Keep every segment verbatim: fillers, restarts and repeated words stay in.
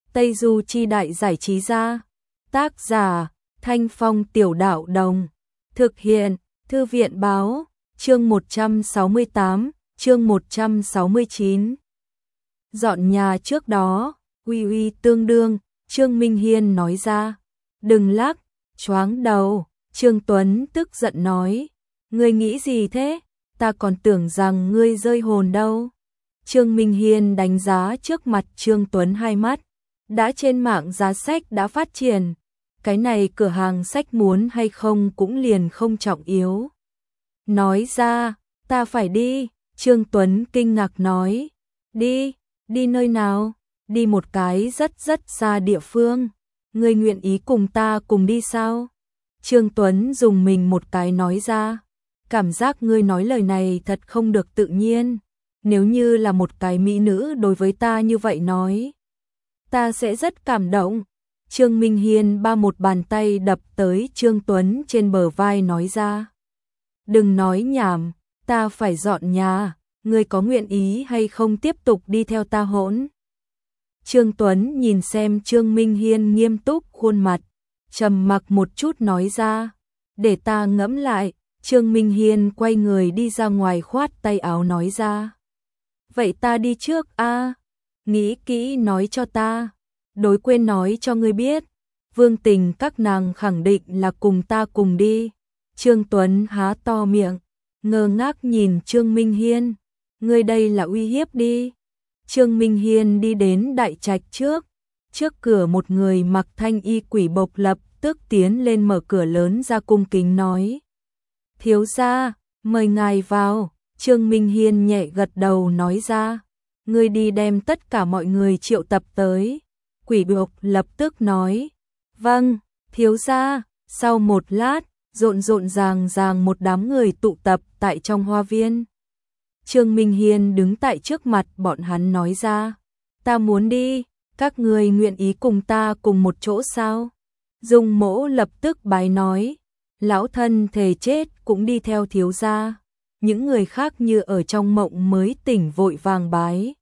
Tây Du Chi Đại Giải Trí Gia. Tác giả Thanh Phong Tiểu Đạo Đồng. Thực hiện Thư viện Báo. Chương một trăm sáu mươi tám, chương một trăm sáu mươi chín. Dọn nhà trước đó, uy uy tương đương, Trương Minh Hiên nói ra. Đừng lắc, choáng đầu. Trương Tuấn tức giận nói. Ngươi nghĩ gì thế? Ta còn tưởng rằng ngươi rơi hồn đâu. Trương Minh Hiên đánh giá trước mặt Trương Tuấn hai mắt. Đã trên mạng giá sách đã phát triển. Cái này cửa hàng sách muốn hay không cũng liền không trọng yếu. Nói ra, ta phải đi. Trương Tuấn kinh ngạc nói. Đi, đi nơi nào? Đi một cái rất rất xa địa phương. Ngươi nguyện ý cùng ta cùng đi sao? Trương Tuấn dùng mình một cái nói ra. Cảm giác ngươi nói lời này thật không được tự nhiên. Nếu như là một cái mỹ nữ đối với ta như vậy nói, ta sẽ rất cảm động. Trương Minh Hiên ba một bàn tay đập tới Trương Tuấn trên bờ vai nói ra. Đừng nói nhảm, ta phải dọn nhà, ngươi có nguyện ý hay không tiếp tục đi theo ta hỗn? Trương Tuấn nhìn xem Trương Minh Hiên nghiêm túc khuôn mặt, trầm mặc một chút nói ra. Để ta ngẫm lại. Trương Minh Hiên quay người đi ra ngoài khoát tay áo nói ra. Vậy ta đi trước a, à? Nghĩ kỹ nói cho ta. Đối quên nói cho ngươi biết. Vương Tình các nàng khẳng định là cùng ta cùng đi. Trương Tuấn há to miệng, ngơ ngác nhìn Trương Minh Hiên. Ngươi đây là uy hiếp đi. Trương Minh Hiên đi đến đại trạch trước. Trước cửa một người mặc thanh y quỷ bộc lập tức tiến lên mở cửa lớn ra cung kính nói. Thiếu gia, mời ngài vào. Trương Minh Hiên nhẹ gật đầu nói ra. Ngươi đi đem tất cả mọi người triệu tập tới. Quỷ bộc lập tức nói. Vâng, thiếu gia. Sau một lát, rộn rộn ràng ràng một đám người tụ tập tại trong hoa viên. Trương Minh Hiên đứng tại trước mặt bọn hắn nói ra. Ta muốn đi, các người nguyện ý cùng ta cùng một chỗ sao? Dung Mỗ lập tức bái nói. Lão thân thề chết cũng đi theo thiếu gia. Những người khác như ở trong mộng mới tỉnh vội vàng bái.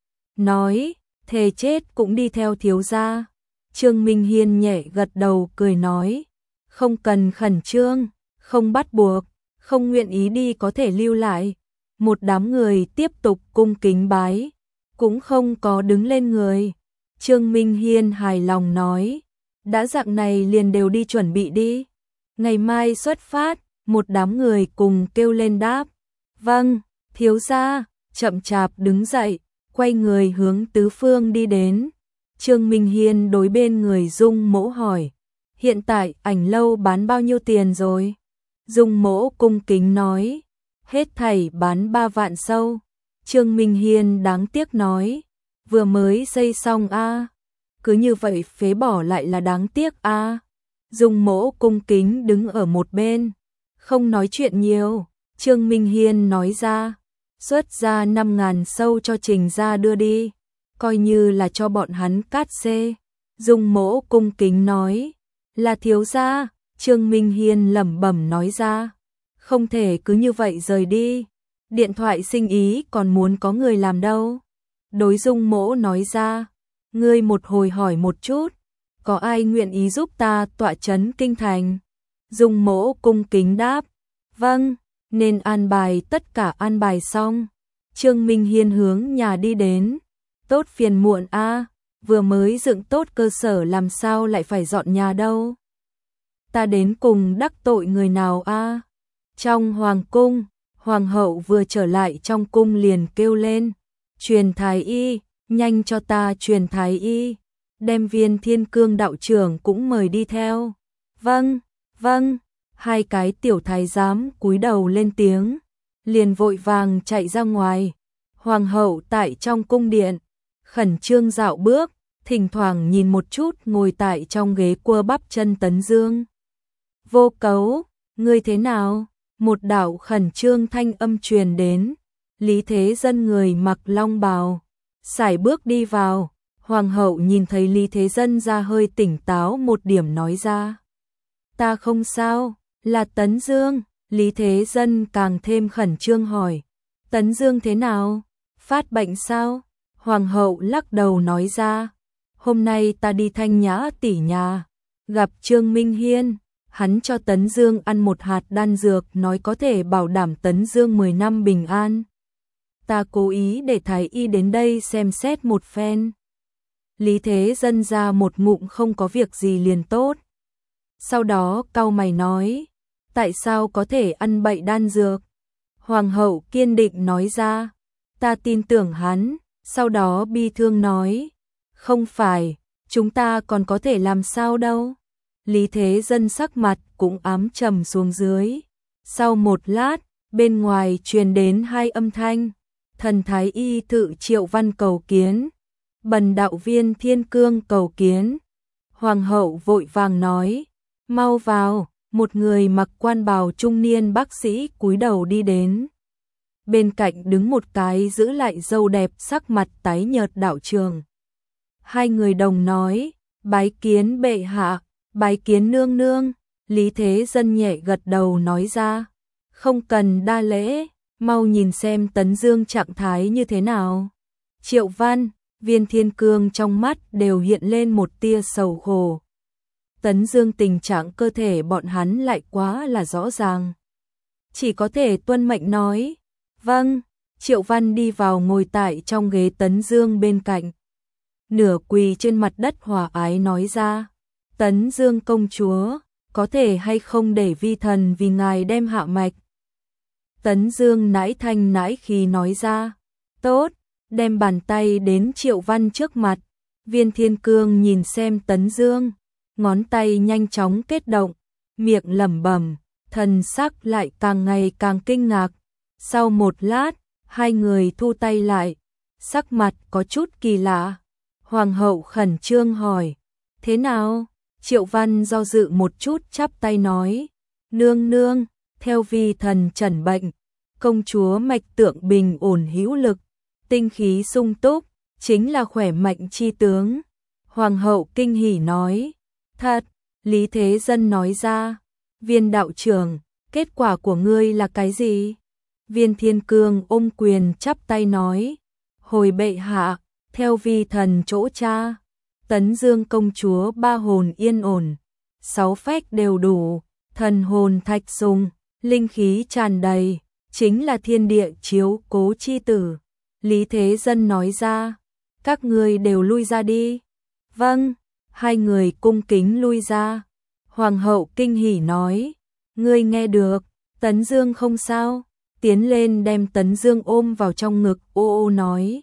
Nói, thề chết cũng đi theo thiếu gia. Trương Minh Hiên nhẹ gật đầu cười nói. Không cần khẩn trương, không bắt buộc, không nguyện ý đi có thể lưu lại. Một đám người tiếp tục cung kính bái, cũng không có đứng lên người. Trương Minh Hiên hài lòng nói. Đã dạng này liền đều đi chuẩn bị đi. Ngày mai xuất phát, một đám người cùng kêu lên đáp. Vâng, thiếu gia, chậm chạp đứng dậy, quay người hướng tứ phương đi đến. Trương Minh Hiên đối bên người Dung Mỗ hỏi. Hiện tại ảnh lâu bán bao nhiêu tiền rồi? Dung Mỗ cung kính nói. Hết thảy bán ba vạn sâu. Trương Minh Hiên đáng tiếc nói. Vừa mới xây xong a, à. Cứ như vậy phế bỏ lại là đáng tiếc a. À. Dung Mỗ cung kính đứng ở một bên, không nói chuyện nhiều. Trương Minh Hiên nói ra, xuất ra năm ngàn sâu cho Trình gia đưa đi, coi như là cho bọn hắn cát xê. Dung Mỗ cung kính nói, là thiếu gia. Trương Minh Hiên lẩm bẩm nói ra, không thể cứ như vậy rời đi. Điện thoại sinh ý còn muốn có người làm đâu. Đối Dung Mỗ nói ra, ngươi một hồi hỏi một chút. Có ai nguyện ý giúp ta tọa trấn kinh thành? Dung Mỗ cung kính đáp. Vâng, nên an bài tất cả an bài xong. Trương Minh Hiên hướng nhà đi đến. Tốt phiền muộn a, à, vừa mới dựng tốt cơ sở làm sao lại phải dọn nhà đâu. Ta đến cùng đắc tội người nào a? À? Trong hoàng cung, hoàng hậu vừa trở lại trong cung liền kêu lên. Truyền thái y, nhanh cho ta truyền thái y. Đem Viên Thiên Cương đạo trưởng cũng mời đi theo. Vâng, vâng. Hai cái tiểu thái giám cúi đầu lên tiếng, liền vội vàng chạy ra ngoài. Hoàng hậu tại trong cung điện, khẩn trương dạo bước, thỉnh thoảng nhìn một chút ngồi tại trong ghế cua bắp chân Tấn Dương. Vô Cấu, ngươi thế nào? Một đạo khẩn trương thanh âm truyền đến. Lý Thế Dân người mặc long bào, sải bước đi vào. Hoàng hậu nhìn thấy Lý Thế Dân ra hơi tỉnh táo một điểm nói ra. Ta không sao, là Tấn Dương. Lý Thế Dân càng thêm khẩn trương hỏi. Tấn Dương thế nào? Phát bệnh sao? Hoàng hậu lắc đầu nói ra. hôm nay ta đi Thanh Nhã tỷ nhà, gặp Trương Minh Hiên, hắn cho Tấn Dương ăn một hạt đan dược nói có thể bảo đảm Tấn Dương mười năm bình an. Ta cố ý để thái y đến đây xem xét một phen. Lý Thế Dân ra một ngụm không có việc gì liền tốt. Sau đó cau mày nói, tại sao có thể ăn bậy đan dược? Hoàng hậu kiên định nói ra, ta tin tưởng hắn, sau đó bi thương nói, không phải, chúng ta còn có thể làm sao đâu. Lý Thế Dân sắc mặt cũng ám trầm xuống dưới. Sau một lát, bên ngoài truyền đến hai âm thanh, thần thái y thự Triệu Văn cầu kiến, bần đạo viên Thiên Cương cầu kiến. Hoàng hậu vội vàng nói, mau vào, một người mặc quan bào trung niên bác sĩ cúi đầu đi đến. Bên cạnh đứng một cái giữ lại râu đẹp sắc mặt tái nhợt đạo trường. Hai người đồng nói, bái kiến bệ hạ, bái kiến nương nương. Lý Thế Dân nhẹ gật đầu nói ra, không cần đa lễ, mau nhìn xem Tấn Dương trạng thái như thế nào. Triệu Văn, Viên Thiên Cương trong mắt đều hiện lên một tia sầu khổ. Tấn Dương tình trạng cơ thể bọn hắn lại quá là rõ ràng. Chỉ có thể tuân mệnh nói, vâng. Triệu Văn đi vào ngồi tại trong ghế Tấn Dương bên cạnh. Nửa quỳ trên mặt đất hòa ái nói ra, Tấn Dương công chúa, có thể hay không để vi thần vì ngài đem hạ mạch. Tấn Dương nãi thanh nãi khí nói ra, tốt, đem bàn tay đến Triệu Văn trước mặt. Viên Thiên Cương nhìn xem Tấn Dương, ngón tay nhanh chóng kết động, miệng lẩm bẩm, thần sắc lại càng ngày càng kinh ngạc. Sau một lát, hai người thu tay lại, sắc mặt có chút kỳ lạ. Hoàng hậu khẩn trương hỏi, thế nào? Triệu Văn do dự một chút chắp tay nói, nương nương, theo vi thần trần bệnh, công chúa mạch tượng bình ổn hữu lực, tinh khí sung túc, chính là khỏe mạnh chi tướng. Hoàng hậu kinh hỉ nói, thật. Lý Thế Dân nói ra, Viên đạo trưởng, kết quả của ngươi là cái gì? Viên Thiên Cương ôm quyền chắp tay nói, hồi bệ hạ, theo vi thần chỗ cha, Tấn Dương công chúa ba hồn yên ổn, sáu phách đều đủ, thần hồn thạch sùng, linh khí tràn đầy, chính là thiên địa chiếu cố chi tử. Lý Thế Dân nói ra, các ngươi đều lui ra đi. Vâng. Hai người cung kính lui ra. Hoàng hậu kinh hỉ nói, ngươi nghe được, Tấn Dương không sao. Tiến lên đem Tấn Dương ôm vào trong ngực, ô ô nói,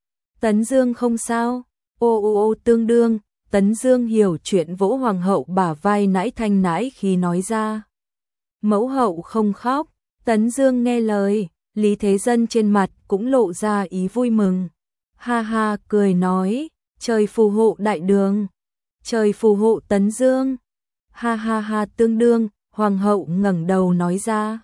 Tấn Dương không sao. Ô ô ô tương đương. Tấn Dương hiểu chuyện vỗ hoàng hậu bả vai nãi thanh nãi khí nói ra, mẫu hậu không khóc. Tấn Dương nghe lời, Lý Thế Dân trên mặt cũng lộ ra ý vui mừng. Ha ha cười nói, trời phù hộ đại đường, trời phù hộ Tấn Dương. Ha ha ha tương đương. Hoàng hậu ngẩng đầu nói ra,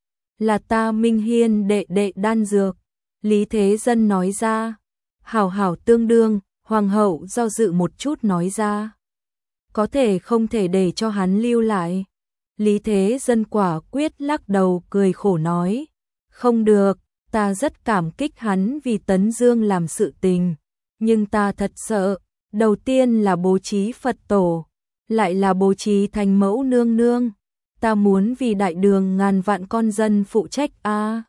là ta Minh Hiên đệ đệ đan dược. Lý Thế Dân nói ra, hảo hảo tương đương. Hoàng hậu do dự một chút nói ra, có thể không thể để cho hắn lưu lại. Lý Thế Dân quả quyết lắc đầu cười khổ nói, không được, ta rất cảm kích hắn vì Tấn Dương làm sự tình, nhưng ta thật sợ, đầu tiên là bố trí Phật tổ, lại là bố trí thành mẫu nương nương, ta muốn vì đại đường ngàn vạn con dân phụ trách a. À.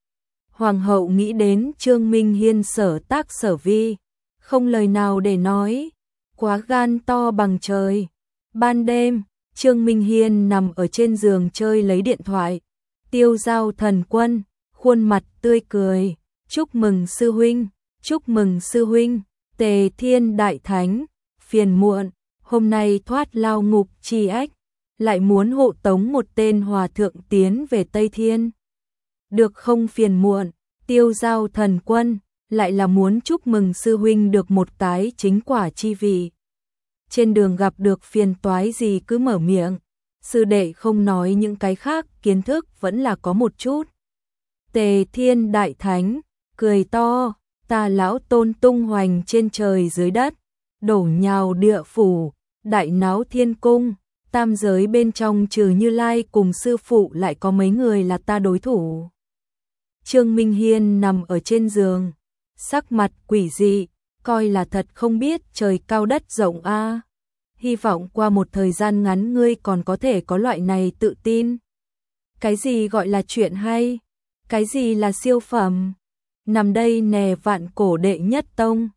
Hoàng hậu nghĩ đến Trương Minh Hiên sở tác sở vi, không lời nào để nói, quá gan to bằng trời. Ban đêm, Trương Minh Hiên nằm ở trên giường chơi lấy điện thoại. Tiêu Giao thần quân, khuôn mặt tươi cười, chúc mừng sư huynh, chúc mừng sư huynh. Tề Thiên đại thánh, phiền muộn, hôm nay thoát lao ngục chi ách, lại muốn hộ tống một tên hòa thượng tiến về Tây Thiên. Được không phiền muộn, Tiêu Giao thần quân, lại là muốn chúc mừng sư huynh được một cái chính quả chi vị. Trên đường gặp được phiền toái gì cứ mở miệng, sư đệ không nói những cái khác, kiến thức vẫn là có một chút. Tề Thiên đại thánh, cười to, ta lão tôn tung hoành trên trời dưới đất, đổ nhào địa phủ, đại náo thiên cung, tam giới bên trong trừ Như Lai cùng sư phụ lại có mấy người là ta đối thủ. Trương Minh Hiên nằm ở trên giường, sắc mặt quỷ dị, coi là thật không biết trời cao đất rộng a. Hy vọng qua một thời gian ngắn ngươi còn có thể có loại này tự tin. Cái gì gọi là chuyện hay? Cái gì là siêu phẩm? Nằm đây nè vạn cổ đệ nhất tông.